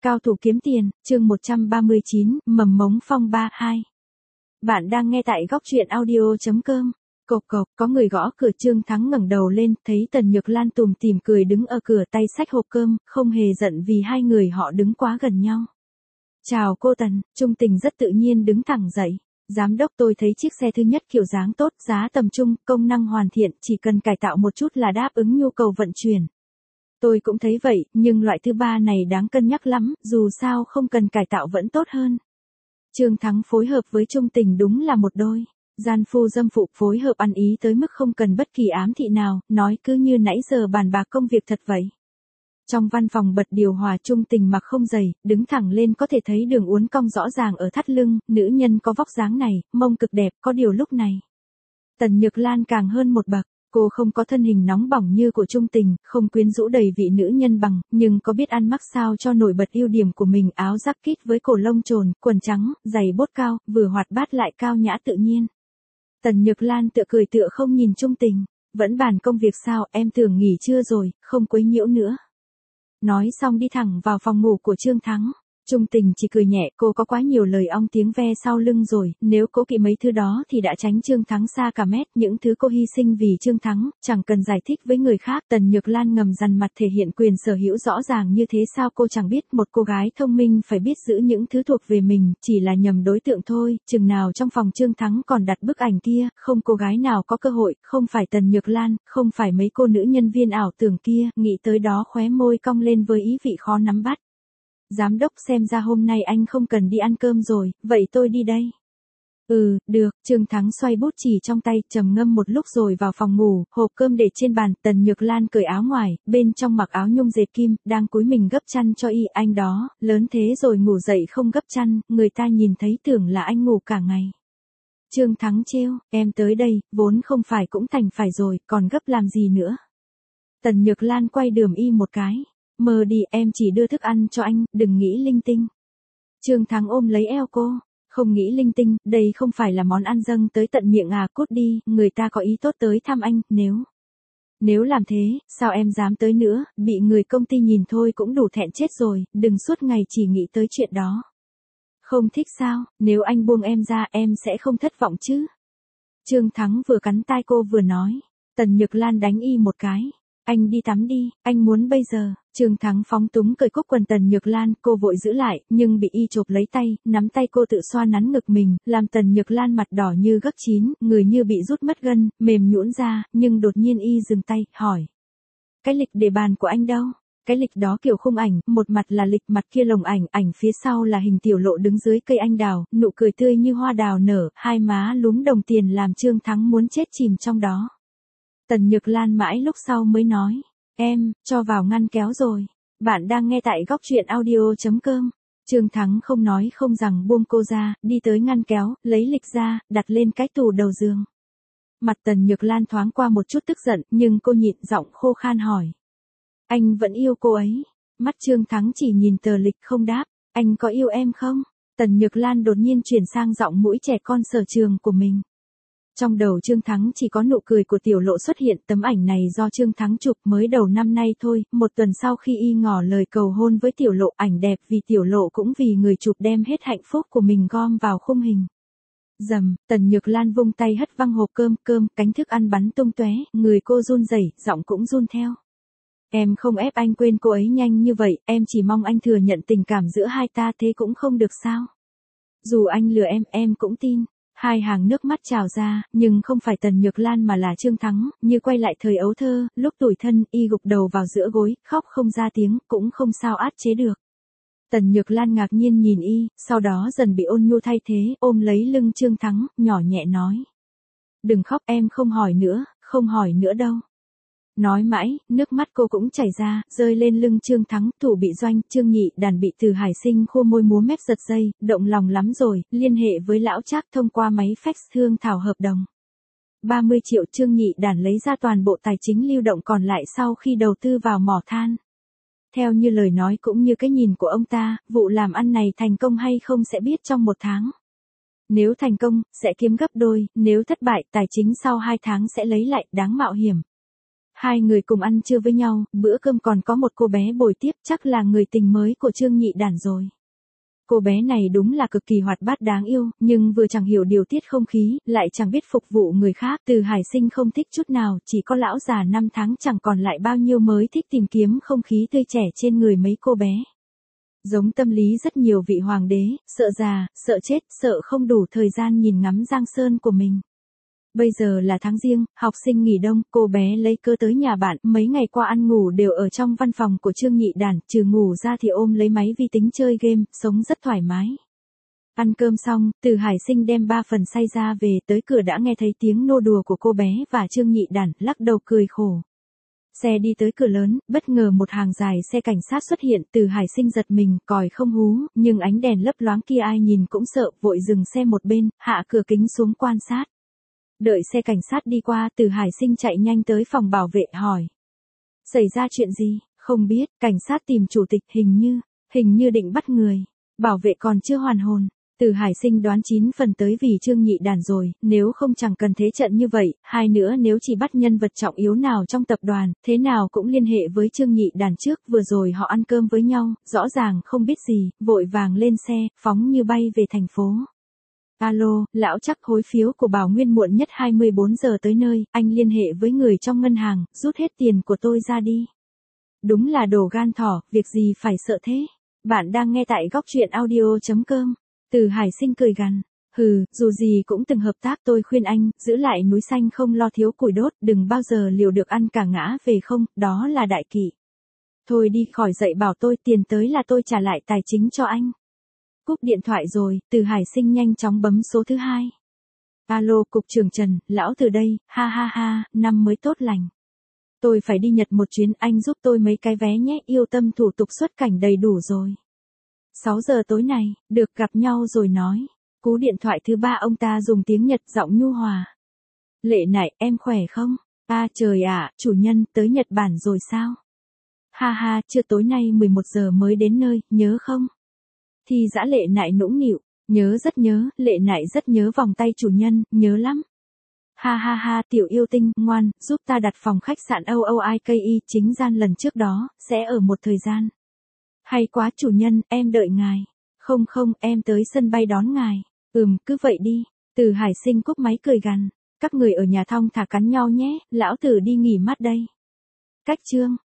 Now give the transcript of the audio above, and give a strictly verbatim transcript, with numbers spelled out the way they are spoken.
Cao thủ kiếm tiền, chương một trăm ba mươi chín, mầm mống phong ba hai. Bạn đang nghe tại góc truyện audio chấm com. Cộc cộc, có người gõ cửa. Trương Thắng ngẩng đầu lên, thấy Tần Nhược Lan tủm tỉm cười đứng ở cửa tay xách hộp cơm, không hề giận vì hai người họ đứng quá gần nhau. Chào cô Tần, Trung Tình rất tự nhiên đứng thẳng dậy. Giám đốc, tôi thấy chiếc xe thứ nhất kiểu dáng tốt, giá tầm trung, công năng hoàn thiện, chỉ cần cải tạo một chút là đáp ứng nhu cầu vận chuyển. Tôi cũng thấy vậy, nhưng loại thứ ba này đáng cân nhắc lắm, dù sao không cần cải tạo vẫn tốt hơn. Trương Thắng phối hợp với Trung Tình đúng là một đôi. Gian phu dâm phụ phối hợp ăn ý tới mức không cần bất kỳ ám thị nào, nói cứ như nãy giờ bàn bạc công việc thật vậy. Trong văn phòng bật điều hòa. Trung Tình mặc không giày, đứng thẳng lên có thể thấy đường uốn cong rõ ràng ở thắt lưng, nữ nhân có vóc dáng này, mông cực đẹp, có điều lúc này. Tần Nhược Lan càng hơn một bậc. Cô không có thân hình nóng bỏng như của Trung Tình, không quyến rũ đầy vị nữ nhân bằng, nhưng có biết ăn mặc sao cho nổi bật ưu điểm của mình, áo jacket với cổ lông trồn, quần trắng, giày bốt cao, vừa hoạt bát lại cao nhã tự nhiên. Tần Nhược Lan tựa cười tựa không nhìn Trung Tình, vẫn bàn công việc sao, em tưởng nghỉ trưa rồi, không quấy nhiễu nữa. Nói xong đi thẳng vào phòng ngủ của Trương Thắng. Trung Tình chỉ cười nhẹ, cô có quá nhiều lời ong tiếng ve sau lưng rồi, nếu cố kỵ mấy thứ đó thì đã tránh Trương Thắng xa cả mét, những thứ cô hy sinh vì Trương Thắng, chẳng cần giải thích với người khác. Tần Nhược Lan ngầm dằn mặt thể hiện quyền sở hữu rõ ràng như thế sao cô chẳng biết, một cô gái thông minh phải biết giữ những thứ thuộc về mình, chỉ là nhầm đối tượng thôi, chừng nào trong phòng Trương Thắng còn đặt bức ảnh kia, không cô gái nào có cơ hội, không phải Tần Nhược Lan, không phải mấy cô nữ nhân viên ảo tưởng kia, nghĩ tới đó khóe môi cong lên với ý vị khó nắm bắt. Giám đốc, xem ra hôm nay anh không cần đi ăn cơm rồi, vậy tôi đi đây. Ừ, được. Trương Thắng xoay bút chì trong tay, trầm ngâm một lúc rồi vào phòng ngủ, hộp cơm để trên bàn. Tần Nhược Lan cởi áo ngoài, bên trong mặc áo nhung dệt kim, đang cúi mình gấp chăn cho y. Anh đó, lớn thế rồi ngủ dậy không gấp chăn, người ta nhìn thấy tưởng là anh ngủ cả ngày. Trương Thắng trêu, em tới đây, vốn không phải cũng thành phải rồi, còn gấp làm gì nữa. Tần Nhược Lan quay đườm y một cái. Mơ đi, em chỉ đưa thức ăn cho anh, đừng nghĩ linh tinh. Trương Thắng ôm lấy eo cô, không nghĩ linh tinh, đây không phải là món ăn dâng tới tận miệng à, cút đi, người ta có ý tốt tới thăm anh, nếu... Nếu làm thế, sao em dám tới nữa, bị người công ty nhìn thôi cũng đủ thẹn chết rồi, đừng suốt ngày chỉ nghĩ tới chuyện đó. Không thích sao, nếu anh buông em ra em sẽ không thất vọng chứ. Trương Thắng vừa cắn tai cô vừa nói. Tần Nhược Lan đánh y một cái. Anh đi tắm đi, anh muốn bây giờ. Trương Thắng phóng túng cởi cúc quần Tần Nhược Lan, cô vội giữ lại, nhưng bị y chộp lấy tay, nắm tay cô tự xoa nắn ngực mình, làm Tần Nhược Lan mặt đỏ như gấc chín, người như bị rút mất gân, mềm nhũn ra, nhưng đột nhiên y dừng tay, hỏi. Cái lịch để bàn của anh đâu? Cái lịch đó kiểu khung ảnh, một mặt là lịch, mặt kia lồng ảnh, ảnh phía sau là hình Tiểu Lộ đứng dưới cây anh đào, nụ cười tươi như hoa đào nở, hai má lúm đồng tiền làm Trương Thắng muốn chết chìm trong đó. Tần Nhược Lan mãi lúc sau mới nói, em, cho vào ngăn kéo rồi. Bạn đang nghe tại góc truyện audio chấm com. Trương Thắng không nói không rằng buông cô ra, đi tới ngăn kéo, lấy lịch ra, đặt lên cái tủ đầu giường. Mặt Tần Nhược Lan thoáng qua một chút tức giận, nhưng cô nhịn giọng khô khan hỏi. Anh vẫn yêu cô ấy. Mắt Trương Thắng chỉ nhìn tờ lịch không đáp, anh có yêu em không? Tần Nhược Lan đột nhiên chuyển sang giọng mũi trẻ con sở trường của mình. Trong đầu Trương Thắng chỉ có nụ cười của Tiểu Lộ xuất hiện, tấm ảnh này do Trương Thắng chụp mới đầu năm nay thôi, một tuần sau khi y ngỏ lời cầu hôn với Tiểu Lộ, ảnh đẹp vì Tiểu Lộ cũng vì người chụp đem hết hạnh phúc của mình gom vào khung hình. Dầm, Tần Nhược Lan vung tay hất văng hộp cơm, cơm, cánh thức ăn bắn tung tóe, người cô run rẩy, giọng cũng run theo. Em không ép anh quên cô ấy nhanh như vậy, em chỉ mong anh thừa nhận tình cảm giữa hai ta, thế cũng không được sao? Dù anh lừa em, em cũng tin. Hai hàng nước mắt trào ra, nhưng không phải Tần Nhược Lan mà là Trương Thắng, như quay lại thời ấu thơ, lúc tủi thân, y gục đầu vào giữa gối, khóc không ra tiếng, cũng không sao át chế được. Tần Nhược Lan ngạc nhiên nhìn y, sau đó dần bị ôn nhu thay thế, ôm lấy lưng Trương Thắng, nhỏ nhẹ nói. Đừng khóc, em không hỏi nữa, không hỏi nữa đâu. Nói mãi, nước mắt cô cũng chảy ra, rơi lên lưng Trương Thắng. Thủ bị Doanh, Trương Nhị Đàn bị Từ Hải Sinh khua môi múa mép giật dây, động lòng lắm rồi, liên hệ với lão Trác thông qua máy fax thương thảo hợp đồng. ba mươi triệu. Trương Nhị Đàn lấy ra toàn bộ tài chính lưu động còn lại sau khi đầu tư vào mỏ than. Theo như lời nói cũng như cái nhìn của ông ta, vụ làm ăn này thành công hay không sẽ biết trong một tháng. Nếu thành công, sẽ kiếm gấp đôi, nếu thất bại, tài chính sau hai tháng sẽ lấy lại, đáng mạo hiểm. Hai người cùng ăn trưa với nhau, bữa cơm còn có một cô bé bồi tiếp, chắc là người tình mới của Trương Nhị Đản rồi. Cô bé này đúng là cực kỳ hoạt bát đáng yêu, nhưng vừa chẳng hiểu điều tiết không khí, lại chẳng biết phục vụ người khác. Từ Hải Sinh không thích chút nào, chỉ có lão già năm tháng chẳng còn lại bao nhiêu mới thích tìm kiếm không khí tươi trẻ trên người mấy cô bé. Giống tâm lý rất nhiều vị hoàng đế, sợ già, sợ chết, sợ không đủ thời gian nhìn ngắm giang sơn của mình. Bây giờ là tháng Giêng, học sinh nghỉ đông, cô bé lấy cơ tới nhà bạn, mấy ngày qua ăn ngủ đều ở trong văn phòng của Trương Nhị Đản, trừ ngủ ra thì ôm lấy máy vi tính chơi game, sống rất thoải mái. Ăn cơm xong, Từ Hải Sinh đem ba phần xay ra về, tới cửa đã nghe thấy tiếng nô đùa của cô bé và Trương Nhị Đản, lắc đầu cười khổ. Xe đi tới cửa lớn, bất ngờ một hàng dài xe cảnh sát xuất hiện. Từ Hải Sinh giật mình, còi không hú, nhưng ánh đèn lấp loáng kia ai nhìn cũng sợ, vội dừng xe một bên, hạ cửa kính xuống quan sát. Đợi xe cảnh sát đi qua, Từ Hải Sinh chạy nhanh tới phòng bảo vệ hỏi. Xảy ra chuyện gì? Không biết, cảnh sát tìm chủ tịch, hình như, hình như định bắt người. Bảo vệ còn chưa hoàn hồn. Từ Hải Sinh đoán chín phần tới vì Trương Nhị Đản rồi, nếu không chẳng cần thế trận như vậy, hai nữa nếu chỉ bắt nhân vật trọng yếu nào trong tập đoàn, thế nào cũng liên hệ với Trương Nhị Đản trước, vừa rồi họ ăn cơm với nhau, rõ ràng không biết gì, vội vàng lên xe, phóng như bay về thành phố. Alo, lão chắc hối phiếu của Bảo Nguyên muộn nhất hai mươi bốn giờ tới nơi, anh liên hệ với người trong ngân hàng, rút hết tiền của tôi ra đi. Đúng là đồ gan thỏ, việc gì phải sợ thế. Bạn đang nghe tại góc truyện audio chấm com. Từ Hải Sinh cười gằn, hừ, dù gì cũng từng hợp tác, tôi khuyên anh, giữ lại núi xanh không lo thiếu củi đốt, đừng bao giờ liều được ăn cả ngã về không, đó là đại kỵ. Thôi đi khỏi dậy bảo tôi, tiền tới là tôi trả lại tài chính cho anh. Cúp điện thoại rồi, Từ Hải Sinh nhanh chóng bấm số thứ hai. Alo, cục trưởng Trần, lão Từ đây, ha ha ha, năm mới tốt lành. Tôi phải đi Nhật một chuyến, anh giúp tôi mấy cái vé nhé, yêu tâm thủ tục xuất cảnh đầy đủ rồi. sáu giờ tối này, được gặp nhau rồi nói. Cú điện thoại thứ ba ông ta dùng tiếng Nhật giọng nhu hòa. Lệ Nại, em khỏe không? À trời ạ, chủ nhân, tới Nhật Bản rồi sao? Ha ha, chưa, tối nay mười một giờ mới đến nơi, nhớ không? Thì dã Lệ Nại nũng nịu, nhớ rất nhớ, Lệ Nại rất nhớ vòng tay chủ nhân, nhớ lắm. Ha ha ha, tiểu yêu tinh, ngoan, giúp ta đặt phòng khách sạn O O I K I chính gian lần trước đó, sẽ ở một thời gian. Hay quá chủ nhân, em đợi ngài. Không không, em tới sân bay đón ngài. Ừm, cứ vậy đi. Từ Hải Sinh cúp máy cười gằn. Các người ở nhà thong thả cắn nhau nhé, lão Tử đi nghỉ mát đây. Cách chương.